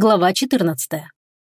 Глава 14.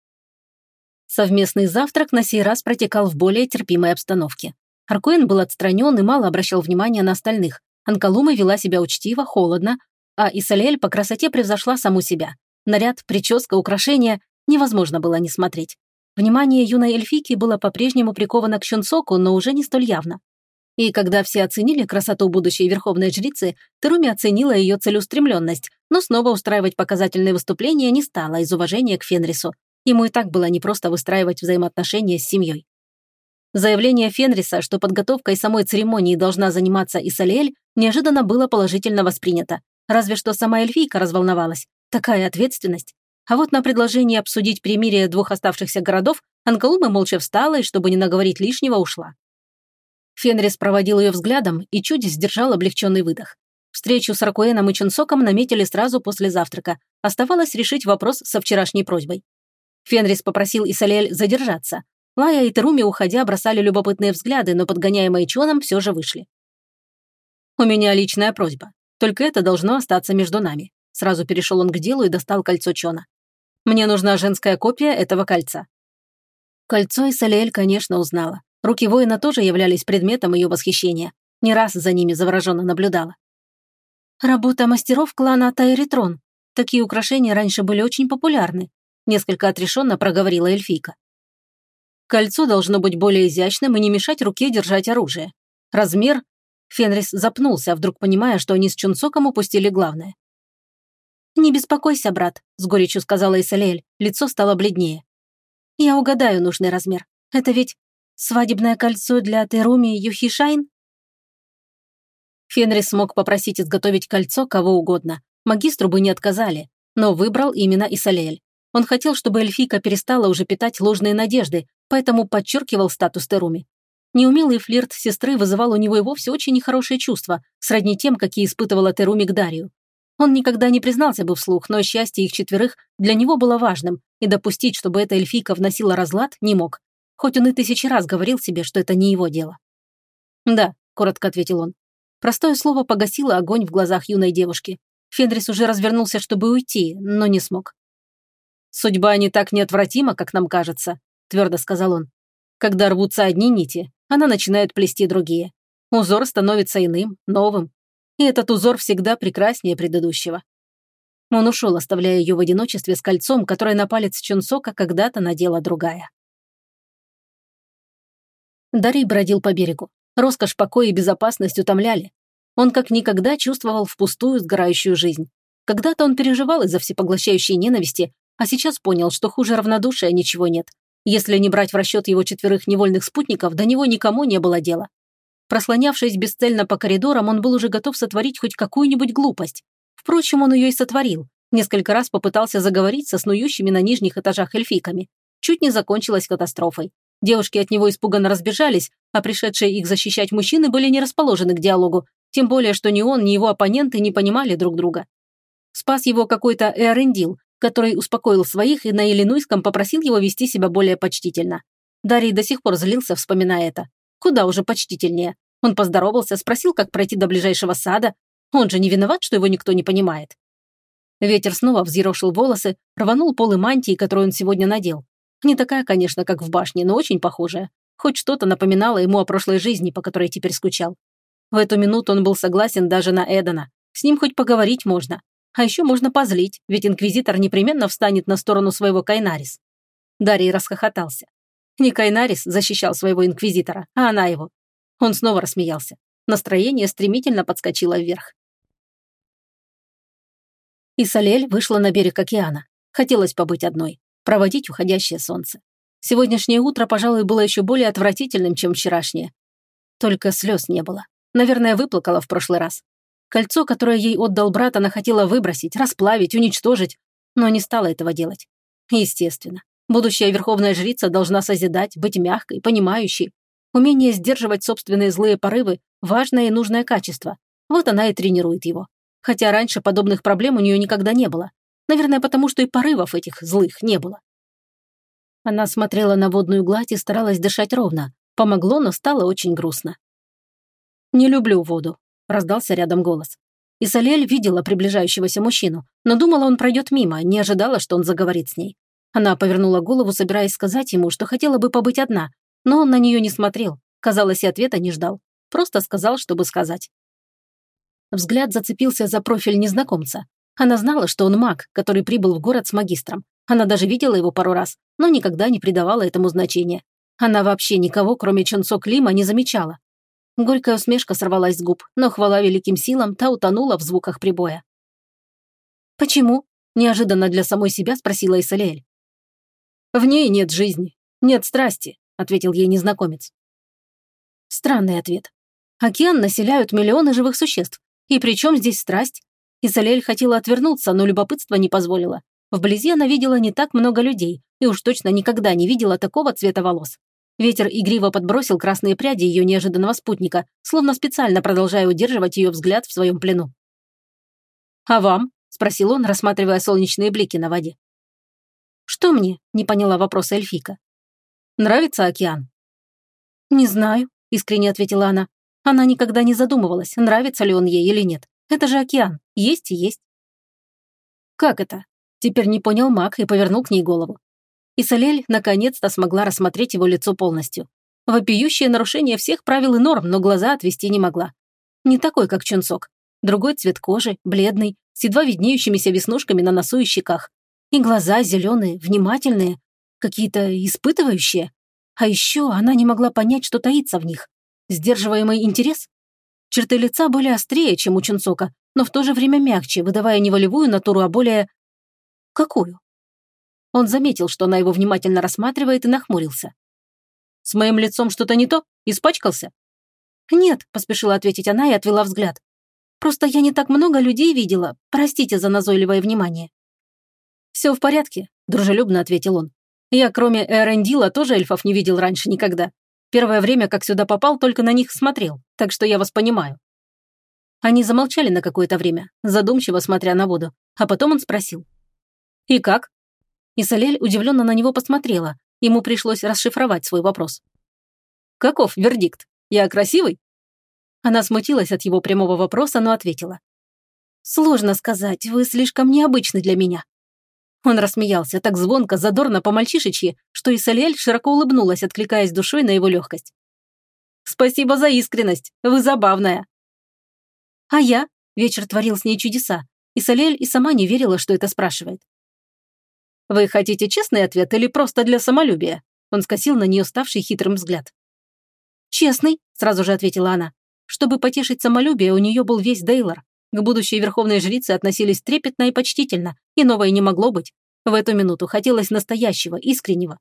Совместный завтрак на сей раз протекал в более терпимой обстановке. Аркуэн был отстранен и мало обращал внимания на остальных. Анкалума вела себя учтиво, холодно, а Исалиэль по красоте превзошла саму себя. Наряд, прическа, украшения невозможно было не смотреть. Внимание юной эльфийки было по-прежнему приковано к Чунсоку, но уже не столь явно. И когда все оценили красоту будущей верховной жрицы, Теруми оценила ее целеустремленность, но снова устраивать показательные выступления не стала из уважения к Фенрису. Ему и так было непросто выстраивать взаимоотношения с семьей. Заявление Фенриса, что подготовкой самой церемонии должна заниматься Исалиэль, неожиданно было положительно воспринято. Разве что сама эльфийка разволновалась. Такая ответственность. А вот на предложение обсудить перемирие двух оставшихся городов Анкалума молча встала и, чтобы не наговорить лишнего, ушла. Фенрис проводил ее взглядом и чуть сдержал облегченный выдох. Встречу с Аркуэном и Чунсоком наметили сразу после завтрака. Оставалось решить вопрос со вчерашней просьбой. Фенрис попросил Исалиэль задержаться. Лая и Теруми, уходя, бросали любопытные взгляды, но подгоняемые Чоном все же вышли. «У меня личная просьба. Только это должно остаться между нами». Сразу перешел он к делу и достал кольцо Чона. «Мне нужна женская копия этого кольца». Кольцо Исалиэль, конечно, узнала. Руки воина тоже являлись предметом ее восхищения. Не раз за ними завороженно наблюдала. «Работа мастеров клана Тайритрон. Такие украшения раньше были очень популярны», несколько отрешенно проговорила эльфийка. «Кольцо должно быть более изящным и не мешать руке держать оружие. Размер...» Фенрис запнулся, вдруг понимая, что они с Чунсоком упустили главное. «Не беспокойся, брат», — с горечью сказала Исалиэль. Лицо стало бледнее. «Я угадаю нужный размер. Это ведь свадебное кольцо для Теруми Юхишайн?» Фенрис смог попросить изготовить кольцо кого угодно. Магистру бы не отказали, но выбрал именно Исалиэль. Он хотел, чтобы эльфийка перестала уже питать ложные надежды, поэтому подчеркивал статус Теруми. Неумелый флирт сестры вызывал у него и вовсе очень нехорошие чувства, сродни тем, какие испытывала Теруми к Дарию. Он никогда не признался бы вслух, но счастье их четверых для него было важным, и допустить, чтобы эта эльфийка вносила разлад, не мог. Хоть он и 1000 раз говорил себе, что это не его дело. «Да», — коротко ответил он. Простое слово погасило огонь в глазах юной девушки. Фенрис уже развернулся, чтобы уйти, но не смог. «Судьба не так неотвратима, как нам кажется», — твердо сказал он. «Когда рвутся одни нити, она начинает плести другие. Узор становится иным, новым. И этот узор всегда прекраснее предыдущего». Он ушел, оставляя ее в одиночестве с кольцом, которое на палец Чунсока когда-то надела другая. Дарий бродил по берегу. Роскошь, покой и безопасность утомляли. Он как никогда чувствовал впустую сгорающую жизнь. Когда-то он переживал из-за всепоглощающей ненависти, а сейчас понял, что хуже равнодушия ничего нет. Если не брать в расчет его 4 невольных спутников, до него никому не было дела. Прослонявшись бесцельно по коридорам, он был уже готов сотворить хоть какую-нибудь глупость. Впрочем, он ее и сотворил. Несколько раз попытался заговорить со снующими на нижних этажах эльфийками. Чуть не закончилась катастрофой. Девушки от него испуганно разбежались, а пришедшие их защищать мужчины были не расположены к диалогу, тем более, что ни он, ни его оппоненты не понимали друг друга. Спас его какой-то Эарендил, который успокоил своих и на Иллинойском попросил его вести себя более почтительно. Дарий до сих пор злился, вспоминая это. Куда уже почтительнее. Он поздоровался, спросил, как пройти до ближайшего сада. Он же не виноват, что его никто не понимает. Ветер снова взъерошил волосы, рванул полы мантии, которую он сегодня надел. Не такая, конечно, как в башне, но очень похожая. Хоть что-то напоминало ему о прошлой жизни, по которой теперь скучал. В эту минуту он был согласен даже на Эдана. С ним хоть поговорить можно. А еще можно позлить, ведь инквизитор непременно встанет на сторону своего Кайнарис. Дарий расхохотался. Не Кайнарис защищал своего инквизитора, а она его. Он снова рассмеялся. Настроение стремительно подскочило вверх. Исалиэль вышла на берег океана. Хотелось побыть одной, проводить уходящее солнце. Сегодняшнее утро, пожалуй, было еще более отвратительным, чем вчерашнее. Только слез не было. Наверное, выплакала в прошлый раз. Кольцо, которое ей отдал брат, она хотела выбросить, расплавить, уничтожить, но не стала этого делать. Естественно. Будущая верховная жрица должна созидать, быть мягкой, понимающей. Умение сдерживать собственные злые порывы – важное и нужное качество. Вот она и тренирует его. Хотя раньше подобных проблем у нее никогда не было. Наверное, потому что и порывов этих злых не было. Она смотрела на водную гладь и старалась дышать ровно. Помогло, но стало очень грустно. «Не люблю воду», – раздался рядом голос. Исалиэль видела приближающегося мужчину, но думала, он пройдет мимо, не ожидала, что он заговорит с ней. Она повернула голову, собираясь сказать ему, что хотела бы побыть одна, но он на нее не смотрел, казалось, и ответа не ждал. Просто сказал, чтобы сказать. Взгляд зацепился за профиль незнакомца. Она знала, что он маг, который прибыл в город с магистром. Она даже видела его пару раз, но никогда не придавала этому значения. Она вообще никого, кроме Чонсо Клима, не замечала. Горькая усмешка сорвалась с губ, но хвала великим силам, та утонула в звуках прибоя. «Почему?» – неожиданно для самой себя спросила Исалиэль. «В ней нет жизни, нет страсти», – ответил ей незнакомец. Странный ответ. Океан населяют миллионы живых существ. И при чем здесь страсть? Исалиэль хотела отвернуться, но любопытство не позволило. Вблизи она видела не так много людей, и уж точно никогда не видела такого цвета волос. Ветер игриво подбросил красные пряди ее неожиданного спутника, словно специально продолжая удерживать ее взгляд в своем плену. «А вам?» – спросил он, рассматривая солнечные блики на воде. «Что мне?» – не поняла вопроса эльфийка. «Нравится океан?» «Не знаю», – искренне ответила она. Она никогда не задумывалась, нравится ли он ей или нет. Это же океан, есть и есть. «Как это?» – теперь не понял маг и повернул к ней голову. Исалиэль наконец-то смогла рассмотреть его лицо полностью. Вопиющее нарушение всех правил и норм, но глаза отвести не могла. Не такой, как Чунсок. Другой цвет кожи, бледный, с едва виднеющимися веснушками на носу и щеках. И глаза зеленые, внимательные, какие-то испытывающие. А еще она не могла понять, что таится в них. Сдерживаемый интерес? Черты лица были острее, чем у Чунсока, но в то же время мягче, выдавая не волевую натуру, а более... Какую? Он заметил, что она его внимательно рассматривает, и нахмурился. «С моим лицом что-то не то? Испачкался?» «Нет», – поспешила ответить она и отвела взгляд. «Просто я не так много людей видела. Простите за назойливое внимание». «Все в порядке», – дружелюбно ответил он. «Я, кроме Эрендила, тоже эльфов не видел раньше никогда. Первое время, как сюда попал, только на них смотрел, так что я вас понимаю». Они замолчали на какое-то время, задумчиво смотря на воду, а потом он спросил. «И как?» Исалиэль удивленно на него посмотрела. Ему пришлось расшифровать свой вопрос. «Каков вердикт? Я красивый?» Она смутилась от его прямого вопроса, но ответила. «Сложно сказать, вы слишком необычны для меня». Он рассмеялся так звонко, задорно, по-мальчишечьи, что Исалиэль широко улыбнулась, откликаясь душой на его легкость. «Спасибо за искренность, вы забавная». «А я?» – вечер творил с ней чудеса. Исалиэль и сама не верила, что это спрашивает. «Вы хотите честный ответ или просто для самолюбия?» Он скосил на нее ставший хитрым взгляд. «Честный», – сразу же ответила она. Чтобы потешить самолюбие, у нее был весь Дейлор. К будущей верховной жрице относились трепетно и почтительно, иного и не могло быть. В эту минуту хотелось настоящего, искреннего.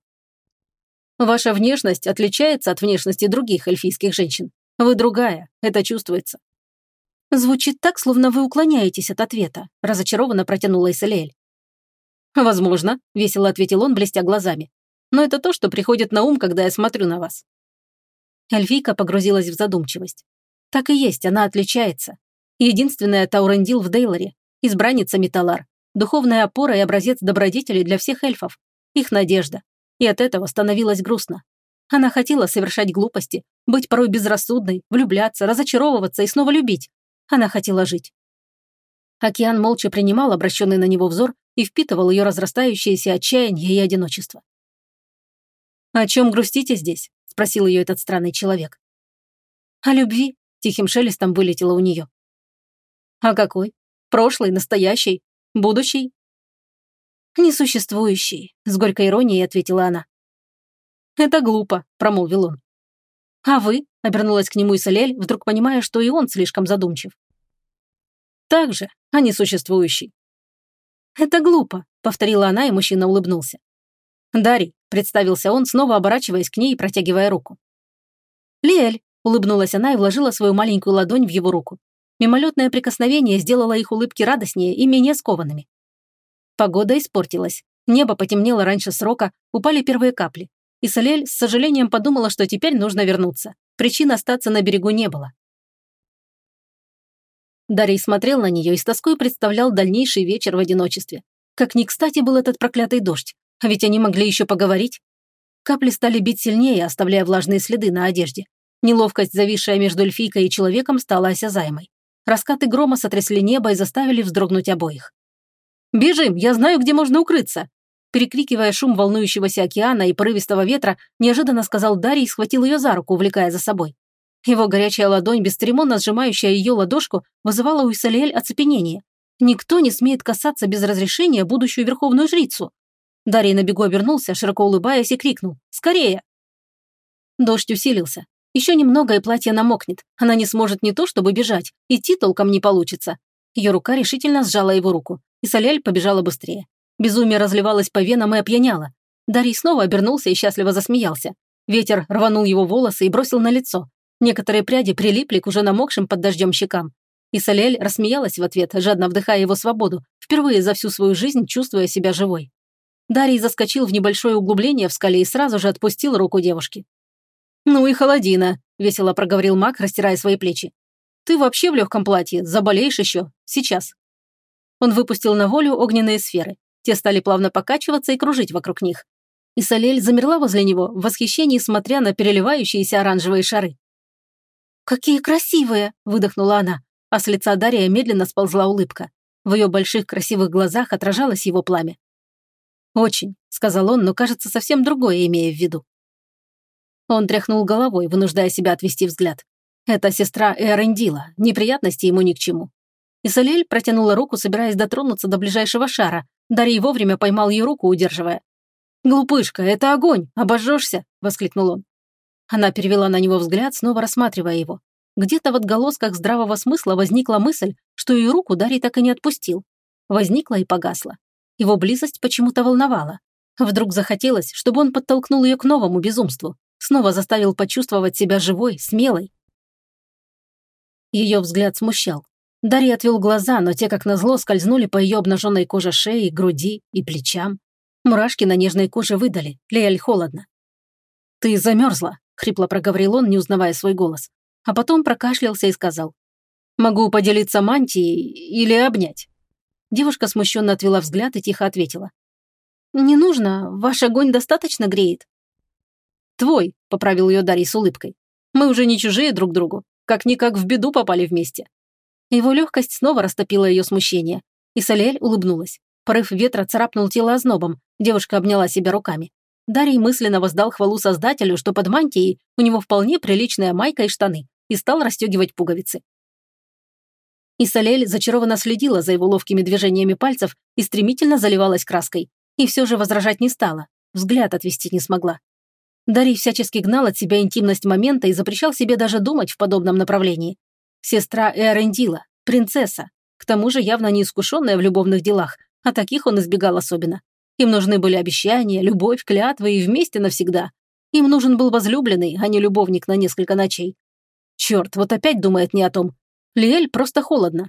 «Ваша внешность отличается от внешности других эльфийских женщин. Вы другая, это чувствуется». «Звучит так, словно вы уклоняетесь от ответа», – разочарованно протянула Исалиэль. «Возможно», – весело ответил он, блестя глазами. «Но это то, что приходит на ум, когда я смотрю на вас». Эльфийка погрузилась в задумчивость. Так и есть, она отличается. Единственная Таурендил в Дейлоре, избранница Металар, духовная опора и образец добродетели для всех эльфов, их надежда. И от этого становилось грустно. Она хотела совершать глупости, быть порой безрассудной, влюбляться, разочаровываться и снова любить. Она хотела жить. Океан молча принимал обращенный на него взор и впитывал ее разрастающееся отчаяние и одиночество. «О чем грустите здесь?» – спросил ее этот странный человек. «О любви», – тихим шелестом вылетело у нее. «А какой? Прошлый, настоящий, будущий?» «Несуществующий», – с горькой иронией ответила она. «Это глупо», – промолвил он. «А вы?» – обернулась к нему Исалиэль, вдруг понимая, что и он слишком задумчив. «Так же, а не существующий». «Это глупо», – повторила она, и мужчина улыбнулся. «Дарий», – представился он, снова оборачиваясь к ней и протягивая руку. «Лиэль», – улыбнулась она и вложила свою маленькую ладонь в его руку. Мимолетное прикосновение сделало их улыбки радостнее и менее скованными. Погода испортилась. Небо потемнело раньше срока, упали первые капли. Исалиэль с сожалением подумала, что теперь нужно вернуться. Причин остаться на берегу не было. Дарий смотрел на нее и с тоской представлял дальнейший вечер в одиночестве. Как ни кстати был этот проклятый дождь, а ведь они могли еще поговорить. Капли стали бить сильнее, оставляя влажные следы на одежде. Неловкость, зависшая между эльфийкой и человеком, стала осязаемой. Раскаты грома сотрясли небо и заставили вздрогнуть обоих. «Бежим, я знаю, где можно укрыться!» Перекрикивая шум волнующегося океана и порывистого ветра, неожиданно сказал Дарий и схватил ее за руку, увлекая за собой. Его горячая ладонь, бесцеремонно сжимающая ее ладошку, вызывала у Исалиэль оцепенение. Никто не смеет касаться без разрешения будущую верховную жрицу. Дарий на бегу обернулся, широко улыбаясь, и крикнул: «Скорее!» Дождь усилился. Еще немного, и платье намокнет. Она не сможет не то чтобы бежать, идти толком не получится. Ее рука решительно сжала его руку. Исалиэль побежала быстрее. Безумие разливалось по венам и опьяняло. Дарий снова обернулся и счастливо засмеялся. Ветер рванул его волосы и бросил на лицо. Некоторые пряди прилипли к уже намокшим под дождем щекам. Исалиэль рассмеялась в ответ, жадно вдыхая его свободу, впервые за всю свою жизнь чувствуя себя живой. Дарий заскочил в небольшое углубление в скале и сразу же отпустил руку девушки. «Ну и холодина», — весело проговорил маг, растирая свои плечи. «Ты вообще в легком платье, заболеешь еще. Сейчас». Он выпустил на волю огненные сферы. Те стали плавно покачиваться и кружить вокруг них. Исалиэль замерла возле него, в восхищении смотря на переливающиеся оранжевые шары. «Какие красивые!» – выдохнула она, а с лица Дария медленно сползла улыбка. В ее больших красивых глазах отражалось его пламя. «Очень», – сказал он, но, кажется, совсем другое имея в виду. Он тряхнул головой, вынуждая себя отвести взгляд. Это сестра Эрендила, неприятности ему ни к чему. Исалиэль протянула руку, собираясь дотронуться до ближайшего шара. Дарий вовремя поймал ее руку, удерживая. «Глупышка, это огонь! Обожжешься!» – воскликнул он. Она перевела на него взгляд, снова рассматривая его. Где-то в отголосках здравого смысла возникла мысль, что ее руку Дарий так и не отпустил. Возникла и погасла. Его близость почему-то волновала. Вдруг захотелось, чтобы он подтолкнул ее к новому безумству, снова заставил почувствовать себя живой, смелой. Ее взгляд смущал. Дарий отвел глаза, но те, как назло, скользнули по ее обнаженной коже шеи, груди и плечам. Мурашки на нежной коже выдали, Лиэль холодно. «Ты замерзла», — хрипло проговорил он, не узнавая свой голос. А потом прокашлялся и сказал: «Могу поделиться мантией или обнять?» Девушка смущенно отвела взгляд и тихо ответила: «Не нужно, ваш огонь достаточно греет». «Твой», — поправил ее Дарий с улыбкой. «Мы уже не чужие друг другу, как-никак в беду попали вместе». Его легкость снова растопила ее смущение. Исалиэль улыбнулась. Порыв ветра царапнул тело ознобом, девушка обняла себя руками. Дарий мысленно воздал хвалу Создателю, что под мантией у него вполне приличная майка и штаны, и стал расстегивать пуговицы. Исалиэль зачарованно следила за его ловкими движениями пальцев и стремительно заливалась краской. И все же возражать не стала, взгляд отвести не смогла. Дарий всячески гнал от себя интимность момента и запрещал себе даже думать в подобном направлении. Сестра Эрендила, принцесса, к тому же явно неискушенная в любовных делах, а таких он избегал особенно. Им нужны были обещания, любовь, клятвы и вместе навсегда. Им нужен был возлюбленный, а не любовник на несколько ночей. Черт, вот опять думает не о том. Лиэль просто холодно.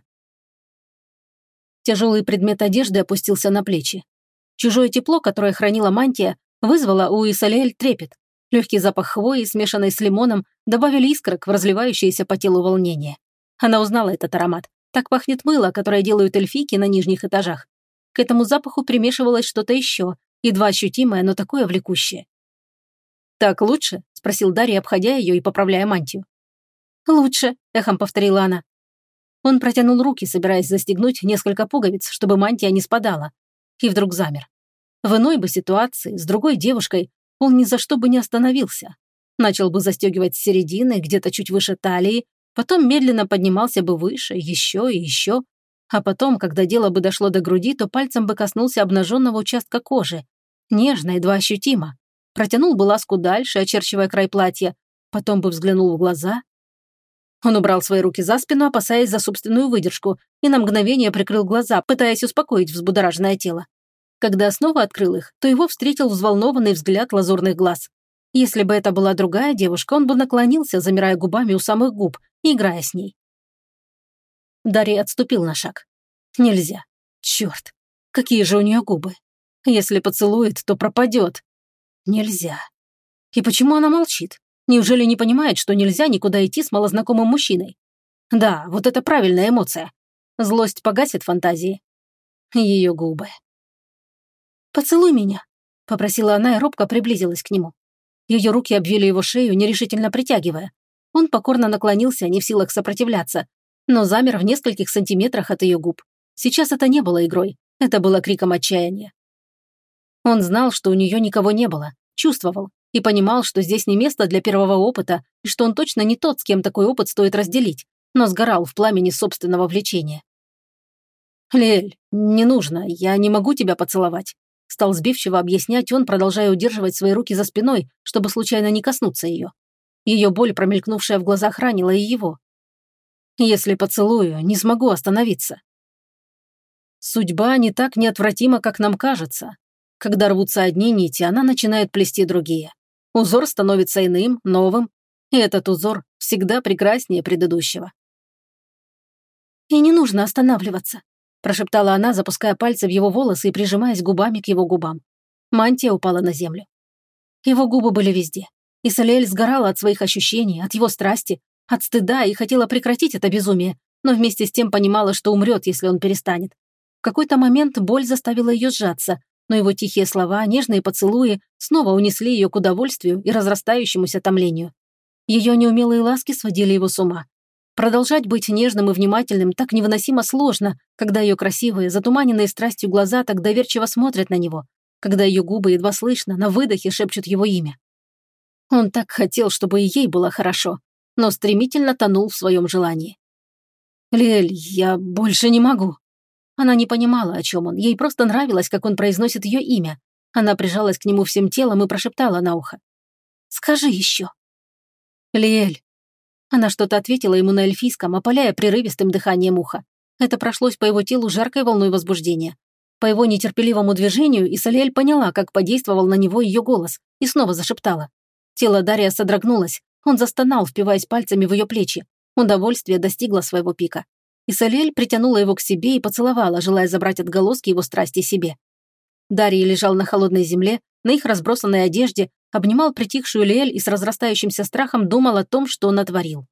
Тяжелый предмет одежды опустился на плечи. Чужое тепло, которое хранила мантия, вызвало у Исалиэль трепет. Легкий запах хвои, смешанный с лимоном, добавили искорок в разливающееся по телу волнение. Она узнала этот аромат. Так пахнет мыло, которое делают эльфийки на нижних этажах. К этому запаху примешивалось что-то еще, едва ощутимое, но такое влекущее. «Так лучше?» – спросил Дарий, обходя ее и поправляя мантию. «Лучше», – эхом повторила она. Он протянул руки, собираясь застегнуть несколько пуговиц, чтобы мантия не спадала. И вдруг замер. В иной бы ситуации, с другой девушкой, он ни за что бы не остановился. Начал бы застегивать с середины, где-то чуть выше талии, потом медленно поднимался бы выше, еще и еще. А потом, когда дело бы дошло до груди, то пальцем бы коснулся обнаженного участка кожи. Нежно, едва ощутимо. Протянул бы ласку дальше, очерчивая край платья. Потом бы взглянул в глаза. Он убрал свои руки за спину, опасаясь за собственную выдержку, и на мгновение прикрыл глаза, пытаясь успокоить взбудораженное тело. Когда снова открыл их, то его встретил взволнованный взгляд лазурных глаз. Если бы это была другая девушка, он бы наклонился, замирая губами у самых губ, играя с ней. Дарий отступил на шаг. Нельзя. Черт. Какие же у нее губы. Если поцелует, то пропадет. Нельзя. И почему она молчит? Неужели не понимает, что нельзя никуда идти с малознакомым мужчиной? Да, вот это правильная эмоция. Злость погасит фантазии. Ее губы. «Поцелуй меня», — попросила она и робко приблизилась к нему. Ее руки обвили его шею, нерешительно притягивая. Он покорно наклонился, не в силах сопротивляться. но замер в нескольких сантиметрах от ее губ. Сейчас это не было игрой, это было криком отчаяния. Он знал, что у нее никого не было, чувствовал и понимал, что здесь не место для первого опыта и что он точно не тот, с кем такой опыт стоит разделить, но сгорал в пламени собственного влечения. «Лиэль, не нужно, я не могу тебя поцеловать», стал сбивчиво объяснять он, продолжая удерживать свои руки за спиной, чтобы случайно не коснуться ее. Ее боль, промелькнувшая в глазах, ранила и его. «Если поцелую, не смогу остановиться». Судьба не так неотвратима, как нам кажется. Когда рвутся одни нити, она начинает плести другие. Узор становится иным, новым, и этот узор всегда прекраснее предыдущего. «И не нужно останавливаться», прошептала она, запуская пальцы в его волосы и прижимаясь губами к его губам. Мантия упала на землю. Его губы были везде. И Салиэль сгорала от своих ощущений, от его страсти, от стыда и хотела прекратить это безумие, но вместе с тем понимала, что умрет, если он перестанет. В какой-то момент боль заставила ее сжаться, но его тихие слова, нежные поцелуи снова унесли ее к удовольствию и разрастающемуся томлению. Ее неумелые ласки сводили его с ума. Продолжать быть нежным и внимательным так невыносимо сложно, когда ее красивые, затуманенные страстью глаза так доверчиво смотрят на него, когда ее губы едва слышно на выдохе шепчут его имя. Он так хотел, чтобы и ей было хорошо, но стремительно тонул в своем желании. «Лиэль, я больше не могу». Она не понимала, о чем он, ей просто нравилось, как он произносит ее имя. Она прижалась к нему всем телом и прошептала на ухо. «Скажи еще». «Лиэль». Она что-то ответила ему на эльфийском, опаляя прерывистым дыханием уха. Это прошлось по его телу жаркой волной возбуждения. По его нетерпеливому движению Исалиэль поняла, как подействовал на него ее голос, и снова зашептала. Тело Дария содрогнулось, он застонал, впиваясь пальцами в ее плечи. Удовольствие достигло своего пика. Исалиэль притянула его к себе и поцеловала, желая забрать отголоски его страсти себе. Дарий лежал на холодной земле, на их разбросанной одежде, обнимал притихшую Лиэль и с разрастающимся страхом думал о том, что он натворил.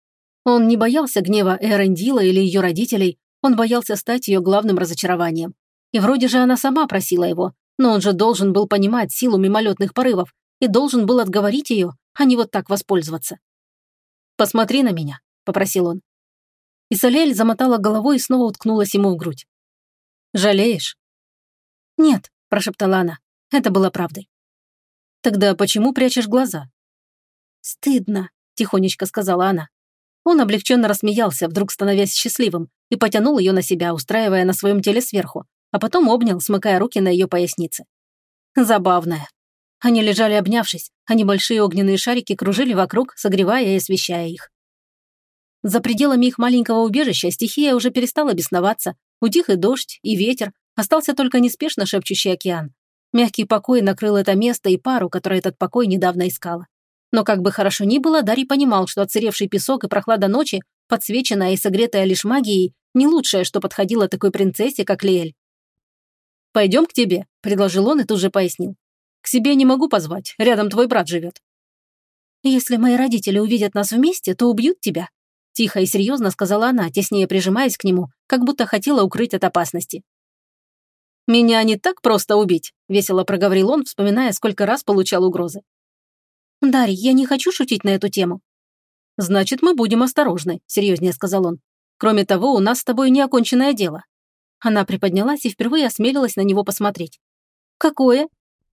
Он не боялся гнева Эрендила или ее родителей, он боялся стать ее главным разочарованием. И вроде же она сама просила его, но он же должен был понимать силу мимолетных порывов и должен был отговорить ее, а не вот так воспользоваться. «Посмотри на меня», — попросил он. Исалиэль замотала головой и снова уткнулась ему в грудь. «Жалеешь?» «Нет», — прошептала она, — это было правдой. «Тогда почему прячешь глаза?» «Стыдно», — тихонечко сказала она. Он облегченно рассмеялся, вдруг становясь счастливым, и потянул ее на себя, устраивая на своем теле сверху, а потом обнял, смыкая руки на ее пояснице. Забавная. Они лежали обнявшись, а небольшие огненные шарики кружили вокруг, согревая и освещая их. За пределами их маленького убежища стихия уже перестала бесноваться, утих и дождь, и ветер, остался только неспешно шепчущий океан. Мягкий покой накрыл это место и пару, которая этот покой недавно искала. Но как бы хорошо ни было, Дарий понимал, что отсыревший песок и прохлада ночи, подсвеченная и согретая лишь магией, не лучшее, что подходило такой принцессе, как Лиэль. «Пойдем к тебе», — предложил он и тут же пояснил. «К себе не могу позвать, рядом твой брат живет». «Если мои родители увидят нас вместе, то убьют тебя», — тихо и серьезно сказала она, теснее прижимаясь к нему, как будто хотела укрыть от опасности. «Меня не так просто убить», — весело проговорил он, вспоминая, сколько раз получал угрозы. «Дарий, я не хочу шутить на эту тему». «Значит, мы будем осторожны», — серьезнее сказал он. «Кроме того, у нас с тобой неоконченное дело». Она приподнялась и впервые осмелилась на него посмотреть. «Какое?»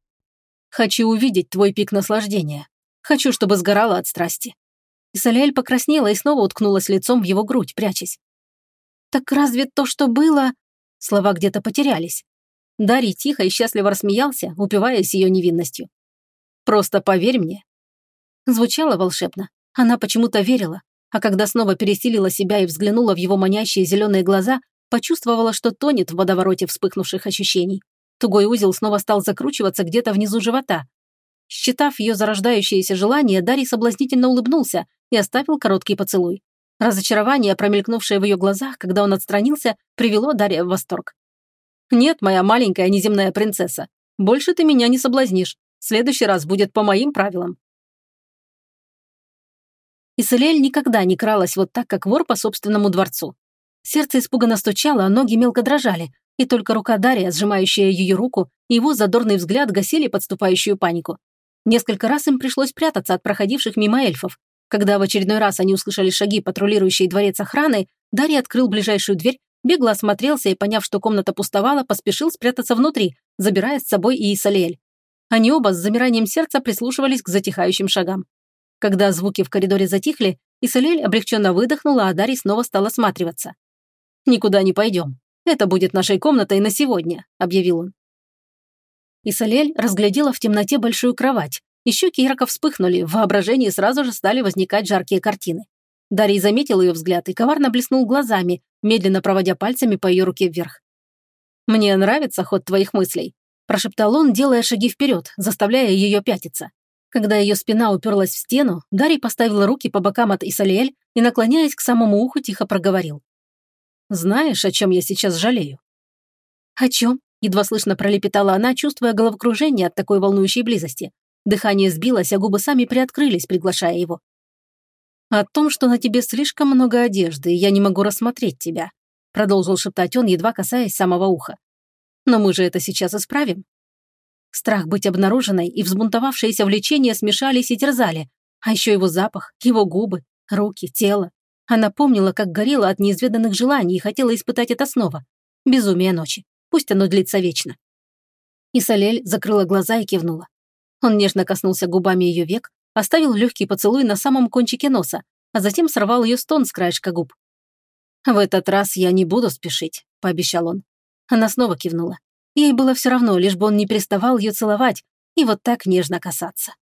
«Хочу увидеть твой пик наслаждения. Хочу, чтобы сгорала от страсти». Исалиэль покраснела и снова уткнулась лицом в его грудь, прячась. «Так разве то, что было...» Слова где-то потерялись. Дарий тихо и счастливо рассмеялся, упиваясь ее невинностью. «Просто поверь мне». Звучало волшебно. Она почему-то верила, а когда снова пересилила себя и взглянула в его манящие зеленые глаза, почувствовала, что тонет в водовороте вспыхнувших ощущений. Тугой узел снова стал закручиваться где-то внизу живота. Считав ее зарождающееся желание, Дарий соблазнительно улыбнулся и оставил короткий поцелуй. Разочарование, промелькнувшее в ее глазах, когда он отстранился, привело Дарья в восторг. «Нет, моя маленькая неземная принцесса, больше ты меня не соблазнишь. В следующий раз будет по моим правилам». Исалиэль никогда не кралась вот так, как вор по собственному дворцу. Сердце испуганно стучало, а ноги мелко дрожали, и только рука Дария, сжимающая ее руку, и его задорный взгляд гасили подступающую панику. Несколько раз им пришлось прятаться от проходивших мимо эльфов. Когда в очередной раз они услышали шаги патрулирующей дворец охраны, Дарий открыл ближайшую дверь, бегло осмотрелся и, поняв, что комната пустовала, поспешил спрятаться внутри, забирая с собой и Исалиэль. Они оба с замиранием сердца прислушивались к затихающим шагам. Когда звуки в коридоре затихли, Исалиэль облегченно выдохнула, а Дарий снова стал осматриваться. «Никуда не пойдем. Это будет нашей комнатой на сегодня», – объявил он. Исалиэль разглядела в темноте большую кровать, и щеки Ирака вспыхнули, в воображении сразу же стали возникать жаркие картины. Дарий заметил ее взгляд и коварно блеснул глазами, медленно проводя пальцами по ее руке вверх. «Мне нравится ход твоих мыслей», – прошептал он, делая шаги вперед, заставляя ее пятиться. Когда ее спина уперлась в стену, Дарий поставил руки по бокам от Исалиэль и, наклоняясь к самому уху, тихо проговорил. «Знаешь, о чем я сейчас жалею?» «О чем?» – едва слышно пролепетала она, чувствуя головокружение от такой волнующей близости. Дыхание сбилось, а губы сами приоткрылись, приглашая его. «О том, что на тебе слишком много одежды, и я не могу рассмотреть тебя», продолжил шептать он, едва касаясь самого уха. «Но мы же это сейчас исправим». Страх быть обнаруженной и взбунтовавшееся влечение смешались и терзали, а еще его запах, его губы, руки, тело. Она помнила, как горела от неизведанных желаний и хотела испытать это снова. Безумие ночи. Пусть оно длится вечно. Исалиэль закрыла глаза и кивнула. Он нежно коснулся губами ее век, оставил легкий поцелуй на самом кончике носа, а затем сорвал ее стон с краешка губ. «В этот раз я не буду спешить», – пообещал он. Она снова кивнула. Ей было все равно, лишь бы он не переставал ее целовать и вот так нежно касаться.